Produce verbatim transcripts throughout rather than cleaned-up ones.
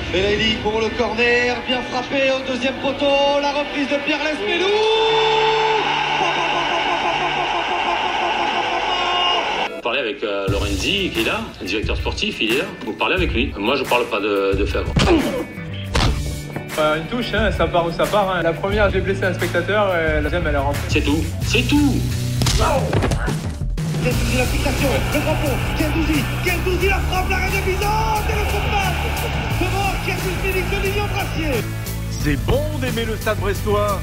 Belaïli pour le corner, bien frappé au deuxième poteau, la reprise de Pierre Lesmelou. Vous parlez avec euh, Lorenzi qui est là, le directeur sportif, il est là, vous parlez avec lui. Moi je parle pas de, de Fèvre. Euh, une touche, hein, ça part où ça part. Hein. La première, j'ai blessé un spectateur, et la deuxième, elle est rentrée. C'est tout, c'est tout. Gendouzi l'application, le drapeau, Gendouzi, Gendouzi la frappe, la reine de Bizante et le coup de passe devant Gendouzi Félix de Lilian Brassier. C'est bon d'aimer le Stade brestois.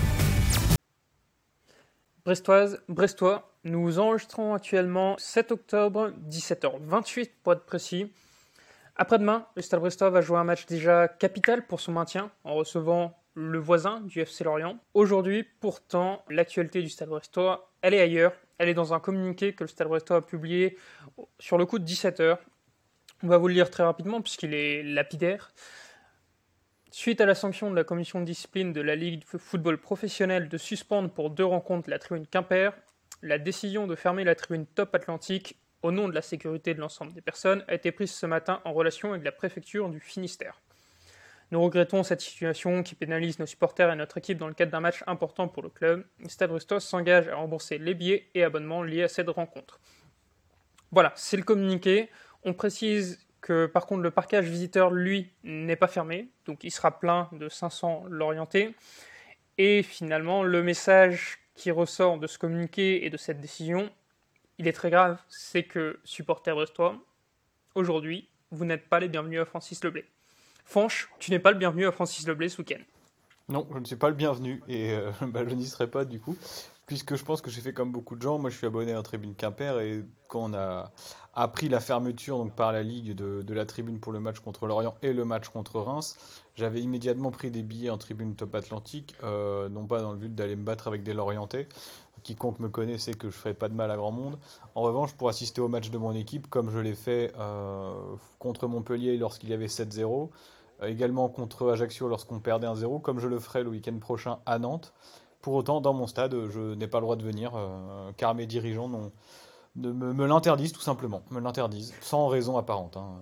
Brestoise, Brestois, nous enregistrons actuellement sept octobre, dix-sept heures vingt-huit pour être précis. Après-demain, le Stade brestois va jouer un match déjà capital pour son maintien en recevant le voisin du F C Lorient. Aujourd'hui, pourtant, l'actualité du Stade brestois, elle est ailleurs. Elle est dans un communiqué que le Stade brestois a publié sur le coup de dix-sept heures. On va vous le lire très rapidement puisqu'il est lapidaire. Suite à la sanction de la commission de discipline de la Ligue de football professionnel de suspendre pour deux rencontres la tribune Quimper, la décision de fermer la tribune Top Atlantique au nom de la sécurité de l'ensemble des personnes a été prise ce matin en relation avec la préfecture du Finistère. Nous regrettons cette situation qui pénalise nos supporters et notre équipe dans le cadre d'un match important pour le club. Le Stade brestois s'engage à rembourser les billets et abonnements liés à cette rencontre. Voilà, c'est le communiqué. On précise que par contre le parquage visiteur, lui, n'est pas fermé, donc il sera plein de cinq cents Lorientais. Et finalement, le message qui ressort de ce communiqué et de cette décision, il est très grave, c'est que, supporters brestois, aujourd'hui, vous n'êtes pas les bienvenus à Francis Leblay. Fanche, tu n'es pas le bienvenu à Francis Leblay ce week-end. Non, je ne suis pas le bienvenu, et euh, bah, je n'y serai pas du coup, puisque je pense que j'ai fait comme beaucoup de gens. Moi je suis abonné à la tribune Quimper, et quand on a appris la fermeture donc, par la Ligue de, de la tribune pour le match contre Lorient et le match contre Reims, j'avais immédiatement pris des billets en tribune Top Atlantique, euh, non pas dans le but d'aller me battre avec des Lorientais. Quiconque me connaît sait que je ne ferai pas de mal à grand monde. En revanche, pour assister au match de mon équipe, comme je l'ai fait euh, contre Montpellier lorsqu'il y avait sept zéro, euh, également contre Ajaccio lorsqu'on perdait un zéro, comme je le ferai le week-end prochain à Nantes. Pour autant, dans mon stade, je n'ai pas le droit de venir, euh, car mes dirigeants n'ont, ne me, me l'interdisent tout simplement, me l'interdisent, sans raison apparente. Hein.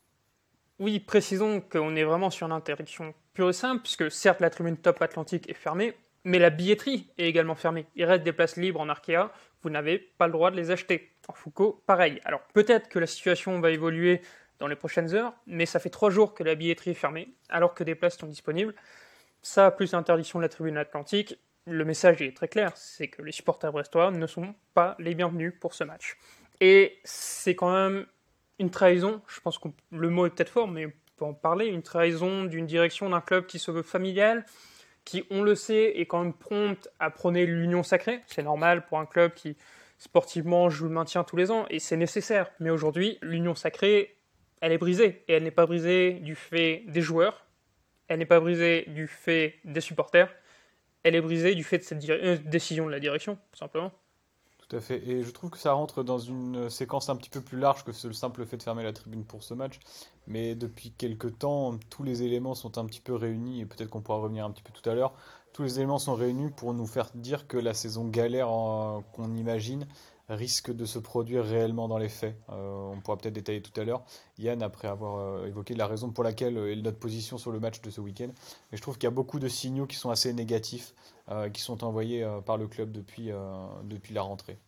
Oui, précisons qu'on est vraiment sur une interdiction pure et simple, puisque certes la tribune Top Atlantique est fermée, mais la billetterie est également fermée. Il reste des places libres en Arkea, vous n'avez pas le droit de les acheter. En Foucault, pareil. Alors peut-être que la situation va évoluer dans les prochaines heures, mais ça fait trois jours que la billetterie est fermée, alors que des places sont disponibles. Ça, plus l'interdiction de la tribune Atlantique, le message est très clair, c'est que les supporters brestois ne sont pas les bienvenus pour ce match. Et c'est quand même une trahison, je pense que le mot est peut-être fort, mais on peut en parler, une trahison d'une direction d'un club qui se veut familial, qui, on le sait, est quand même prompte à prôner l'union sacrée. C'est normal pour un club qui, sportivement, joue le maintien tous les ans, et c'est nécessaire. Mais aujourd'hui, l'union sacrée, elle est brisée. Et elle n'est pas brisée du fait des joueurs, elle n'est pas brisée du fait des supporters, elle est brisée du fait de cette dir- euh, décision de la direction, tout simplement. Tout à fait, et je trouve que ça rentre dans une séquence un petit peu plus large que le simple fait de fermer la tribune pour ce match, mais depuis quelques temps, tous les éléments sont un petit peu réunis, et peut-être qu'on pourra revenir un petit peu tout à l'heure, tous les éléments sont réunis pour nous faire dire que la saison galère en- qu'on imagine risque de se produire réellement dans les faits. Euh, on pourra peut-être détailler tout à l'heure, Yann, après avoir euh, évoqué la raison pour laquelle euh, et notre position sur le match de ce week-end, mais je trouve qu'il y a beaucoup de signaux qui sont assez négatifs, euh, qui sont envoyés euh, par le club depuis, euh, depuis la rentrée.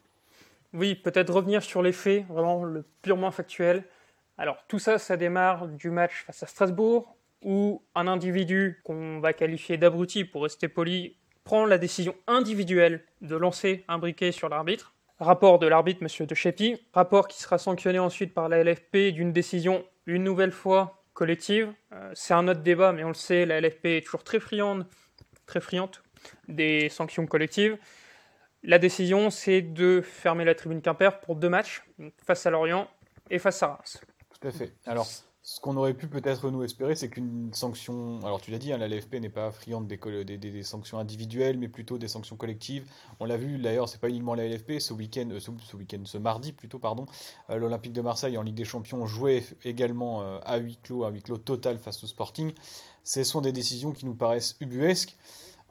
Oui, peut-être revenir sur les faits, vraiment le purement factuel. Alors tout ça, ça démarre du match face à Strasbourg, où un individu qu'on va qualifier d'abruti, pour rester poli, prend la décision individuelle de lancer un briquet sur l'arbitre. Rapport de l'arbitre, M. De Chepi, rapport qui sera sanctionné ensuite par la L F P d'une décision une nouvelle fois collective. Euh, c'est un autre débat, mais on le sait, la L F P est toujours très friande, très friante des sanctions collectives. La décision, c'est de fermer la tribune Quimper pour deux matchs, face à Lorient et face à Reims. Tout à fait. Alors, ce qu'on aurait pu peut-être nous espérer, c'est qu'une sanction... Alors, tu l'as dit, hein, la L F P n'est pas friande des, des, des, des sanctions individuelles, mais plutôt des sanctions collectives. On l'a vu, d'ailleurs, c'est pas uniquement la L F P. Ce week-end, euh, ce, ce week-end, ce mardi plutôt, pardon, euh, l'Olympique de Marseille en Ligue des Champions jouait également euh, à huis clos, à huis clos total face au Sporting. Ce sont des décisions qui nous paraissent ubuesques.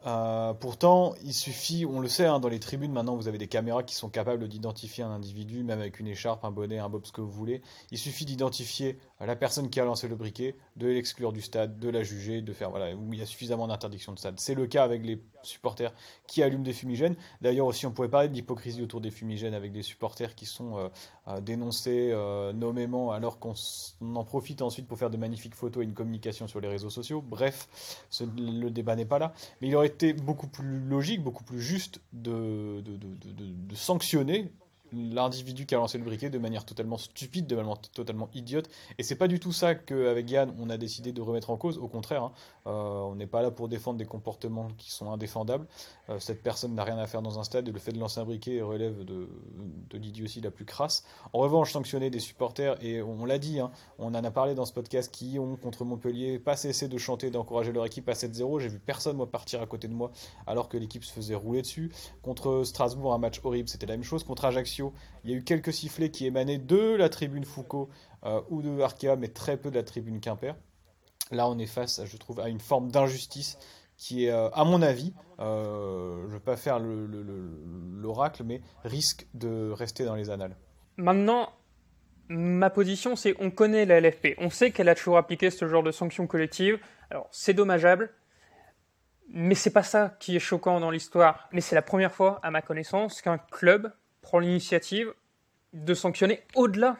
Euh, pourtant, il suffit, on le sait, hein, dans les tribunes, maintenant, vous avez des caméras qui sont capables d'identifier un individu, même avec une écharpe, un bonnet, un bob, ce que vous voulez. Il suffit d'identifier la personne qui a lancé le briquet, de l'exclure du stade, de la juger, de faire, voilà, où il y a suffisamment d'interdiction de stade. C'est le cas avec les supporters qui allument des fumigènes. D'ailleurs, aussi, on pourrait parler de l'hypocrisie autour des fumigènes avec des supporters qui sont euh, euh, dénoncés euh, nommément, alors qu'on s- on en profite ensuite pour faire de magnifiques photos et une communication sur les réseaux sociaux. Bref, ce- le débat n'est pas là. Mais il aurait été beaucoup plus logique, beaucoup plus juste de, de, de, de- de- de sanctionner l'individu qui a lancé le briquet de manière totalement stupide, de manière totalement idiote. Et c'est pas du tout ça qu'avec Yann, on a décidé de remettre en cause. Au contraire, hein. Euh, on n'est pas là pour défendre des comportements qui sont indéfendables. Euh, cette personne n'a rien à faire dans un stade et le fait de lancer un briquet relève de, de l'idiotie la plus crasse. En revanche, sanctionner des supporters, et on l'a dit, hein, on en a parlé dans ce podcast, qui ont, contre Montpellier, pas cessé de chanter, d'encourager leur équipe à sept zéro. J'ai vu personne, moi, partir à côté de moi alors que l'équipe se faisait rouler dessus. Contre Strasbourg, un match horrible, c'était la même chose. Contre Ajaccio, il y a eu quelques sifflets qui émanaient de la tribune Foucault euh, ou de Arkea, mais très peu de la tribune Quimper. Là, on est face, je trouve, à une forme d'injustice qui est, euh, à mon avis, euh, je ne veux pas faire le- le- le- l'oracle, mais risque de rester dans les annales. Maintenant, ma position, c'est on connaît la L F P. On sait qu'elle a toujours appliqué ce genre de sanctions collectives. Alors, c'est dommageable, mais c'est pas ça qui est choquant dans l'histoire. Mais c'est la première fois, à ma connaissance, qu'un club prend l'initiative de sanctionner au-delà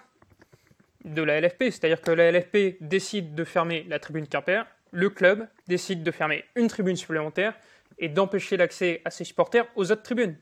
de la L F P. C'est-à-dire que la L F P décide de fermer la tribune Quimper, le club décide de fermer une tribune supplémentaire et d'empêcher l'accès à ses supporters aux autres tribunes.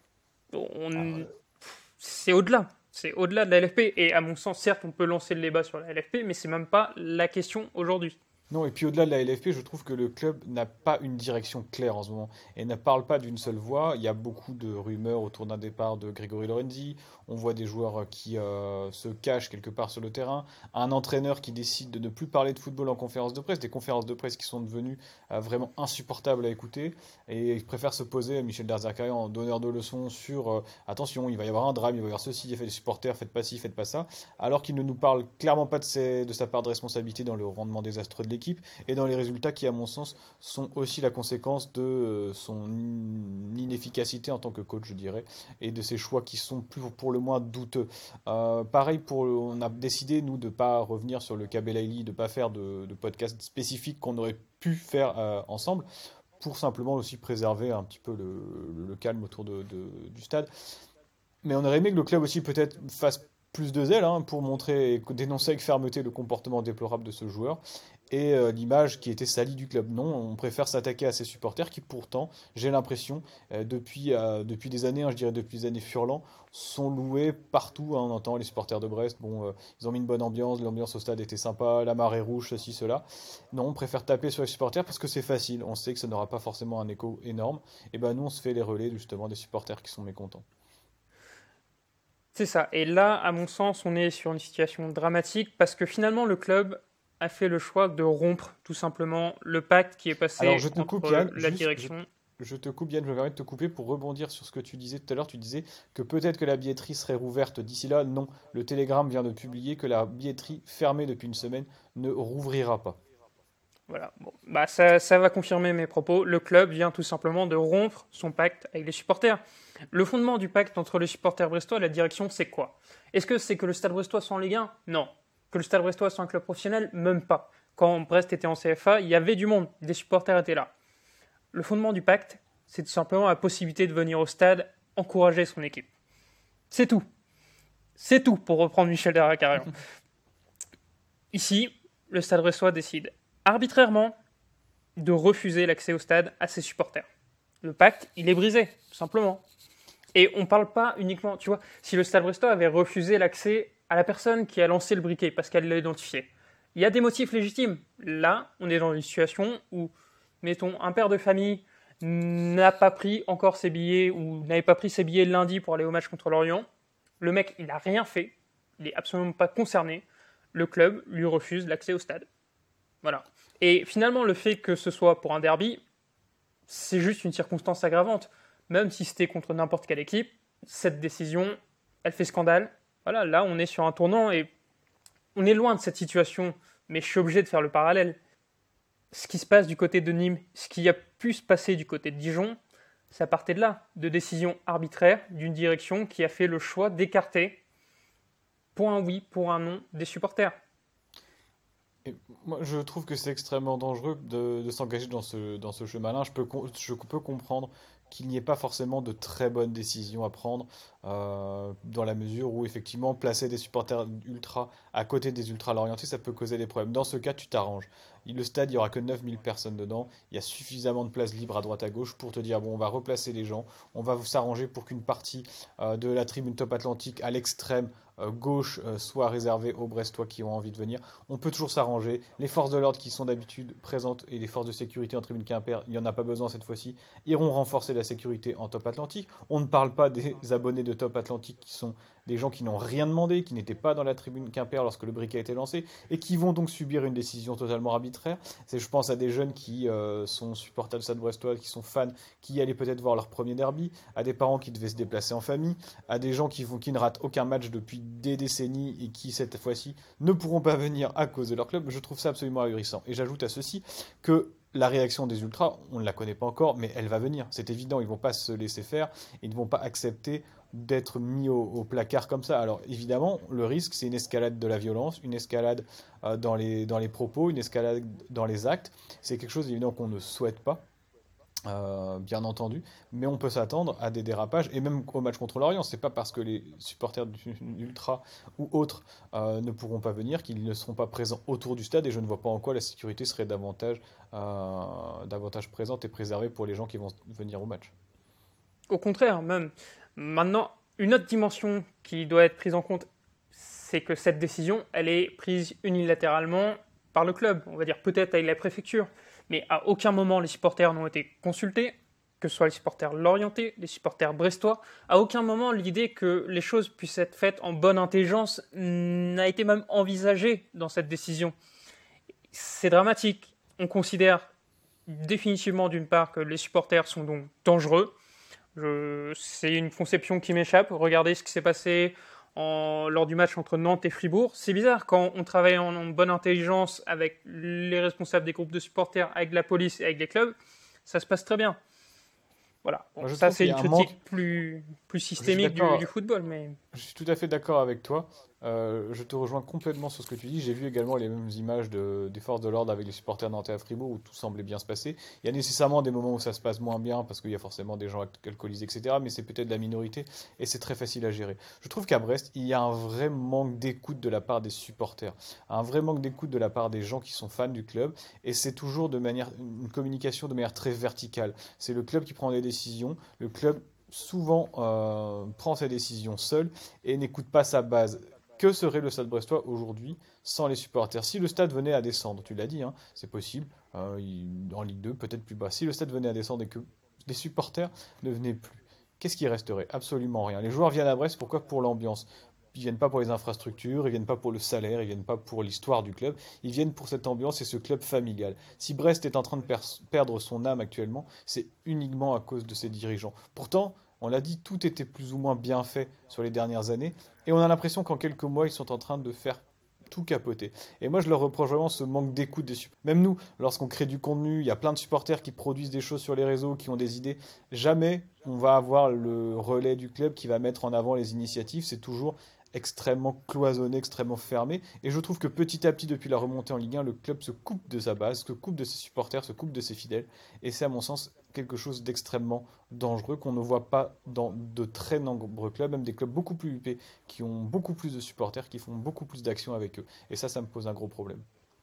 On... C'est au-delà. C'est au-delà de la L F P. Et à mon sens, certes, on peut lancer le débat sur la L F P, mais c'est même pas la question aujourd'hui. Non, et puis au-delà de la L F P, je trouve que le club n'a pas une direction claire en ce moment et ne parle pas d'une seule voix. Il y a beaucoup de rumeurs autour d'un départ de Grégory Lorenzi. On voit des joueurs qui euh, se cachent quelque part sur le terrain. Un entraîneur qui décide de ne plus parler de football en conférence de presse. Des conférences de presse qui sont devenues euh, vraiment insupportables à écouter. Et il préfère se poser, Michel Derzakarian, en donneur de leçons sur euh, attention, il va y avoir un drame, il va y avoir ceci, il y a des supporters, faites pas ci, faites pas ça. Alors qu'il ne nous parle clairement pas de, ses- de sa part de responsabilité dans le rendement désastreux de l'équipe et dans les résultats qui, à mon sens, sont aussi la conséquence de euh, son inefficacité en tant que coach, je dirais, et de ses choix qui sont plus pour le moins douteux. Euh, pareil, pour, le- on a décidé, nous, de ne pas revenir sur le cas Belaïli, de ne pas faire de, de podcast spécifique qu'on aurait pu faire euh, ensemble, pour simplement aussi préserver un petit peu le, le calme autour de, de- du stade. Mais on aurait aimé que le club aussi peut-être fasse plus de zèle hein, pour montrer et dénoncer avec fermeté le comportement déplorable de ce joueur et euh, l'image qui était salie du club. Non, on préfère s'attaquer à ces supporters qui pourtant, j'ai l'impression, euh, depuis, euh, depuis des années, hein, je dirais depuis des années Furlan, sont loués partout. Hein, on entend les supporters de Brest, bon, euh, ils ont mis une bonne ambiance, l'ambiance au stade était sympa, la marée rouge, ceci, cela. Non, on préfère taper sur les supporters parce que c'est facile, on sait que ça n'aura pas forcément un écho énorme. Et ben nous, on se fait les relais justement des supporters qui sont mécontents. C'est ça. Et là, à mon sens, on est sur une situation dramatique parce que finalement, le club a fait le choix de rompre tout simplement le pacte qui est passé Alors je te entre coupe Yann, la juste, je, direction. je te coupe Yann, je me permets de te couper pour rebondir sur ce que tu disais tout à l'heure. Tu disais que peut-être que la billetterie serait rouverte d'ici là. Non, le Télégramme vient de publier que la billetterie fermée depuis une semaine ne rouvrira pas. Voilà. Bon, bah ça, ça va confirmer mes propos. Le club vient tout simplement de rompre son pacte avec les supporters. Le fondement du pacte entre les supporters brestois et la direction, c'est quoi? Est-ce que c'est que le Stade brestois soit en Ligue un? Non. Que le Stade brestois soit un club professionnel? Même pas. Quand Brest était en C F A, il y avait du monde. Des supporters étaient là. Le fondement du pacte, c'est tout simplement la possibilité de venir au stade encourager son équipe. C'est tout. C'est tout, pour reprendre Michel Derzakarian. Ici, le Stade brestois décide arbitrairement de refuser l'accès au stade à ses supporters. Le pacte, il est brisé, tout simplement. Et on ne parle pas uniquement, tu vois, si le Stade brestois avait refusé l'accès à la personne qui a lancé le briquet parce qu'elle l'a identifié, il y a des motifs légitimes. Là, on est dans une situation où, mettons, un père de famille n'a pas pris encore ses billets ou n'avait pas pris ses billets lundi pour aller au match contre l'Orient. Le mec, il n'a rien fait, il n'est absolument pas concerné. Le club lui refuse l'accès au stade. Voilà. Et finalement, le fait que ce soit pour un derby, c'est juste une circonstance aggravante. Même si c'était contre n'importe quelle équipe, cette décision, elle fait scandale. Voilà, là, on est sur un tournant et on est loin de cette situation, mais je suis obligé de faire le parallèle. ce qui se passe du côté de Nîmes, ce qui a pu se passer du côté de Dijon, ça partait de là, de décisions arbitraires d'une direction qui a fait le choix d'écarter pour un oui, pour un non des supporters. Et moi, je trouve que c'est extrêmement dangereux de, de s'engager dans ce, dans ce chemin-là. Je peux, com- je peux comprendre qu'il n'y ait pas forcément de très bonnes décisions à prendre, euh, dans la mesure où, effectivement, placer des supporters ultra à côté des ultra lorientés, ça peut causer des problèmes. Dans ce cas, tu t'arranges. Le stade, il n'y aura que neuf mille personnes dedans. Il y a suffisamment de places libres à droite à gauche pour te dire, bon, on va replacer les gens, on va s'arranger pour qu'une partie euh, de la tribune top Atlantique à l'extrême euh, gauche euh, soit réservée aux Brestois qui ont envie de venir. On peut toujours s'arranger. Les forces de l'ordre qui sont d'habitude présentes et les forces de sécurité en tribune Quimper, il n'y en a pas besoin cette fois-ci, iront renforcer la sécurité en top Atlantique. On ne parle pas des abonnés de top Atlantique qui sont des gens qui n'ont rien demandé, qui n'étaient pas dans la tribune Quimper lorsque le briquet a été lancé et qui vont donc subir une décision totalement arbitraire. C'est, je pense à des jeunes qui euh, sont supporters de Stade Brestois, qui sont fans, qui allaient peut-être voir leur premier derby, à des parents qui devaient se déplacer en famille, à des gens qui, vont, qui ne ratent aucun match depuis des décennies et qui, cette fois-ci, ne pourront pas venir à cause de leur club. Je trouve ça absolument ahurissant. Et j'ajoute à ceci que la réaction des ultras, on ne la connaît pas encore, mais elle va venir. C'est évident, ils ne vont pas se laisser faire, ils ne vont pas accepter d'être mis au, au placard comme ça. Alors évidemment, le risque, c'est une escalade de la violence, une escalade euh, dans, les, dans les propos, une escalade dans les actes. C'est quelque chose évidemment qu'on ne souhaite pas, euh, bien entendu, mais on peut s'attendre à des dérapages, et même au match contre l'Orient. C'est pas parce que les supporters d'Ultra ou autres euh, ne pourront pas venir qu'ils ne seront pas présents autour du stade, et je ne vois pas en quoi la sécurité serait davantage, euh, davantage présente et préservée pour les gens qui vont venir au match. Au contraire, même. Maintenant, une autre dimension qui doit être prise en compte, c'est que cette décision, elle est prise unilatéralement par le club, on va dire peut-être avec la préfecture, mais à aucun moment les supporters n'ont été consultés, que ce soit les supporters lorientais, les supporters brestois. À aucun moment l'idée que les choses puissent être faites en bonne intelligence n'a été même envisagée dans cette décision. C'est dramatique. On considère définitivement d'une part que les supporters sont donc dangereux. Je, c'est une conception qui m'échappe. Regardez ce qui s'est passé en, lors du match entre Nantes et Fribourg. C'est bizarre, quand on travaille en, en bonne intelligence avec les responsables des groupes de supporters, avec la police et avec les clubs, ça se passe très bien. Voilà. Bon, ça, c'est une critique manque... plus, plus systémique du, du football. Mais... Je suis tout à fait d'accord avec toi. Euh, je te rejoins complètement sur ce que tu dis. J'ai vu également les mêmes images de, des forces de l'ordre avec les supporters nantais à Fribourg où tout semblait bien se passer. Il y a nécessairement des moments où ça se passe moins bien parce qu'il y a forcément des gens alcoolisés, et cetera. Mais c'est peut-être la minorité et c'est très facile à gérer. Je trouve qu'à Brest, il y a un vrai manque d'écoute de la part des supporters, un vrai manque d'écoute de la part des gens qui sont fans du club, et c'est toujours de manière, une communication de manière très verticale. C'est le club qui prend des décisions, le club souvent euh, prend ses décisions seul et n'écoute pas sa base. Que serait le Stade Brestois aujourd'hui sans les supporters? Si le Stade venait à descendre, tu l'as dit, hein, c'est possible, euh, il, en Ligue deux, peut-être plus bas. Si le Stade venait à descendre et que les supporters ne venaient plus, qu'est-ce qui resterait? Absolument rien. Les joueurs viennent à Brest, pourquoi? Pour l'ambiance. Ils viennent pas pour les infrastructures, ils viennent pas pour le salaire, ils viennent pas pour l'histoire du club, ils viennent pour cette ambiance et ce club familial. Si Brest est en train de per- perdre son âme actuellement, c'est uniquement à cause de ses dirigeants. Pourtant, on l'a dit, tout était plus ou moins bien fait sur les dernières années, et on a l'impression qu'en quelques mois, ils sont en train de faire tout capoter. Et moi, je leur reproche vraiment ce manque d'écoute des supporters. Même nous, lorsqu'on crée du contenu, il y a plein de supporters qui produisent des choses sur les réseaux, qui ont des idées. Jamais on va avoir le relais du club qui va mettre en avant les initiatives. C'est toujours extrêmement cloisonné, extrêmement fermé. Et je trouve que petit à petit, depuis la remontée en Ligue un, le club se coupe de sa base, se coupe de ses supporters, se coupe de ses fidèles. Et c'est à mon sens quelque chose d'extrêmement dangereux qu'on ne voit pas dans de très nombreux clubs, même des clubs beaucoup plus huppés, qui ont beaucoup plus de supporters, qui font beaucoup plus d'actions avec eux. Et ça, ça me pose un gros problème.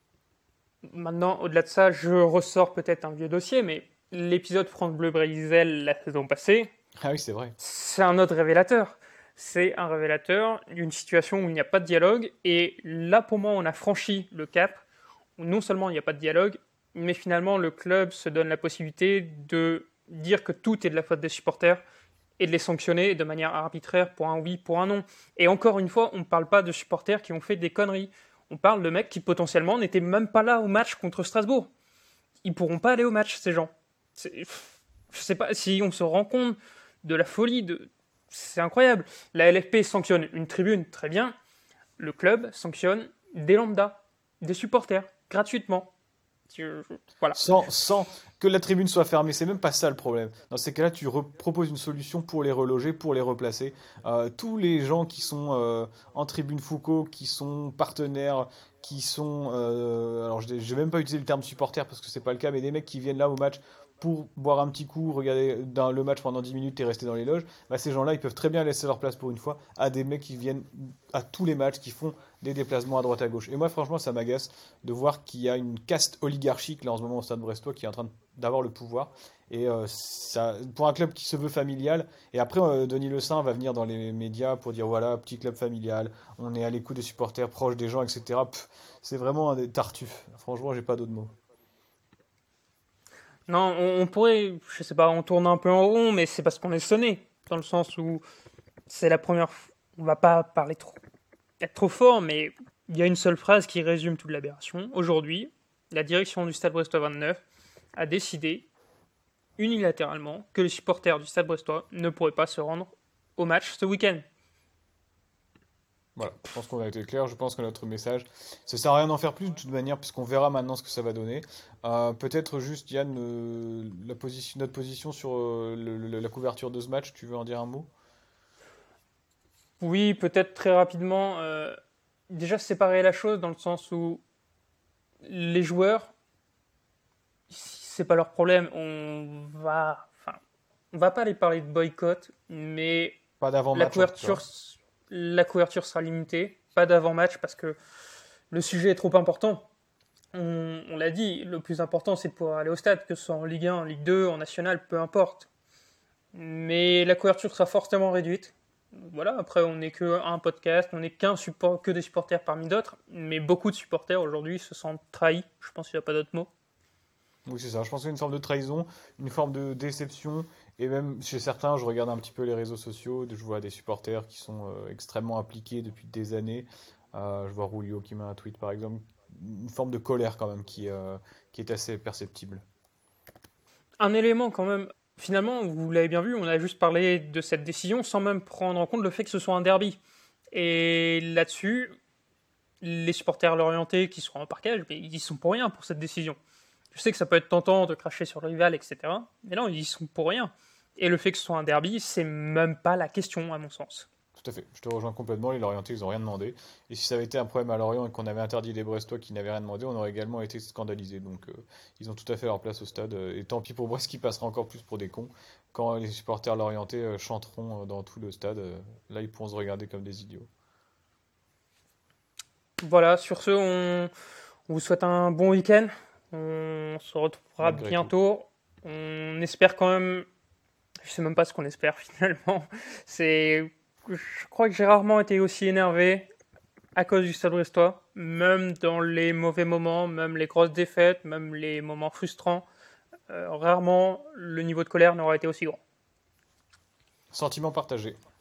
Maintenant, au-delà de ça, je ressors peut-être un vieux dossier, mais l'épisode France Bleu Brésil la saison passée, ah oui, c'est vrai. C'est un autre révélateur. C'est un révélateur d'une situation où il n'y a pas de dialogue. Et là, pour moi, on a franchi le cap où non seulement il n'y a pas de dialogue, mais finalement, le club se donne la possibilité de dire que tout est de la faute des supporters et de les sanctionner de manière arbitraire pour un oui, pour un non. Et encore une fois, on ne parle pas de supporters qui ont fait des conneries. On parle de mecs qui potentiellement n'étaient même pas là au match contre Strasbourg. Ils ne pourront pas aller au match, ces gens. C'est... Je ne sais pas si on se rend compte de la folie de... C'est incroyable. La L F P sanctionne une tribune, très bien. Le club sanctionne des lambdas, des supporters, gratuitement. Je- je- Voilà. Sans, sans que la tribune soit fermée, c'est même pas ça le problème. Dans ces cas-là, tu re- proposes une solution pour les reloger, pour les replacer. Euh, tous les gens qui sont euh, en tribune Foucault, qui sont partenaires, qui sont... euh, alors, je n'ai même pas utilisé le terme supporter parce que c'est pas le cas, mais des mecs qui viennent là au match pour boire un petit coup, regarder dans le match pendant dix minutes et rester dans les loges, bah, ces gens-là, ils peuvent très bien laisser leur place pour une fois à des mecs qui viennent à tous les matchs, qui font des déplacements à droite à gauche. Et moi, franchement, ça m'agace de voir qu'il y a une caste oligarchique là en ce moment au Stade Brestois qui est en train d'avoir le pouvoir. Et euh, ça, pour un club qui se veut familial, et après euh, Denis Le Saint va venir dans les médias pour dire voilà, petit club familial, on est à l'écoute des supporters, proche des gens, et cetera. Pff, c'est vraiment un des tartuffes. Franchement, j'ai pas d'autres mots. Non, on, on pourrait, je sais pas, on tourne un peu en rond, mais c'est parce qu'on est sonné, dans le sens où c'est la première fois. On va pas parler trop, être trop fort, mais il y a une seule phrase qui résume toute l'aberration. Aujourd'hui, la direction du Stade Brestois vingt-neuf a décidé unilatéralement que les supporters du Stade Brestois ne pourraient pas se rendre au match ce week-end. Voilà, je pense qu'on a été clair, je pense que notre message, ça sert à rien d'en faire plus de toute manière, puisqu'on verra maintenant ce que ça va donner. Euh, peut-être juste, Yann, euh, la position, notre position sur euh, le- le- la couverture de ce match, tu veux en dire un mot? Oui, peut-être très rapidement. euh, déjà séparer la chose dans le sens où les joueurs, c'est pas leur problème. On va, enfin, on va pas aller parler de boycott, mais Pas la d'avant-match en tout couverture, cas. la couverture sera limitée. Pas d'avant-match parce que le sujet est trop important. On, on l'a dit, le plus important c'est de pouvoir aller au stade, que ce soit en Ligue un, en Ligue deux, en National, peu importe. Mais la couverture sera fortement réduite. Voilà, après on n'est que un podcast, on n'est qu'un support, que des supporters parmi d'autres, mais beaucoup de supporters aujourd'hui se sentent trahis. Je pense qu'il n'y a pas d'autre mot. Oui, c'est ça, je pense qu'il y a une forme de trahison, une forme de déception, et même chez certains, je regarde un petit peu les réseaux sociaux, je vois des supporters qui sont euh, extrêmement impliqués depuis des années. Euh, je vois Rulio qui met un tweet par exemple, une forme de colère quand même qui, euh, qui est assez perceptible. Un élément quand même, finalement, vous l'avez bien vu, on a juste parlé de cette décision sans même prendre en compte le fait que ce soit un derby. Et là-dessus, les supporters l'orientés qui seront en parquage, mais ils y sont pour rien pour cette décision. Je sais que ça peut être tentant de cracher sur le rival, et cetera. Mais non, ils y sont pour rien. Et le fait que ce soit un derby, c'est même pas la question, à mon sens. Tout à fait, je te rejoins complètement, les Lorientais, ils n'ont rien demandé. Et si ça avait été un problème à Lorient et qu'on avait interdit les Brestois qui n'avaient rien demandé, on aurait également été scandalisés. Donc euh, ils ont tout à fait leur place au stade. euh, Et tant pis pour Brest qui passera encore plus pour des cons. Quand les supporters Lorientais euh, chanteront euh, dans tout le stade, euh, là ils pourront se regarder comme des idiots. Voilà, sur ce, on, on vous souhaite un bon week-end. On se retrouvera Malgré tout. bientôt. On espère quand même. Je sais même pas ce qu'on espère finalement. C'est, je crois que j'ai rarement été aussi énervé à cause du Stade Brestois, même dans les mauvais moments, même les grosses défaites, même les moments frustrants. Euh, rarement le niveau de colère n'aura été aussi grand. Sentiment partagé.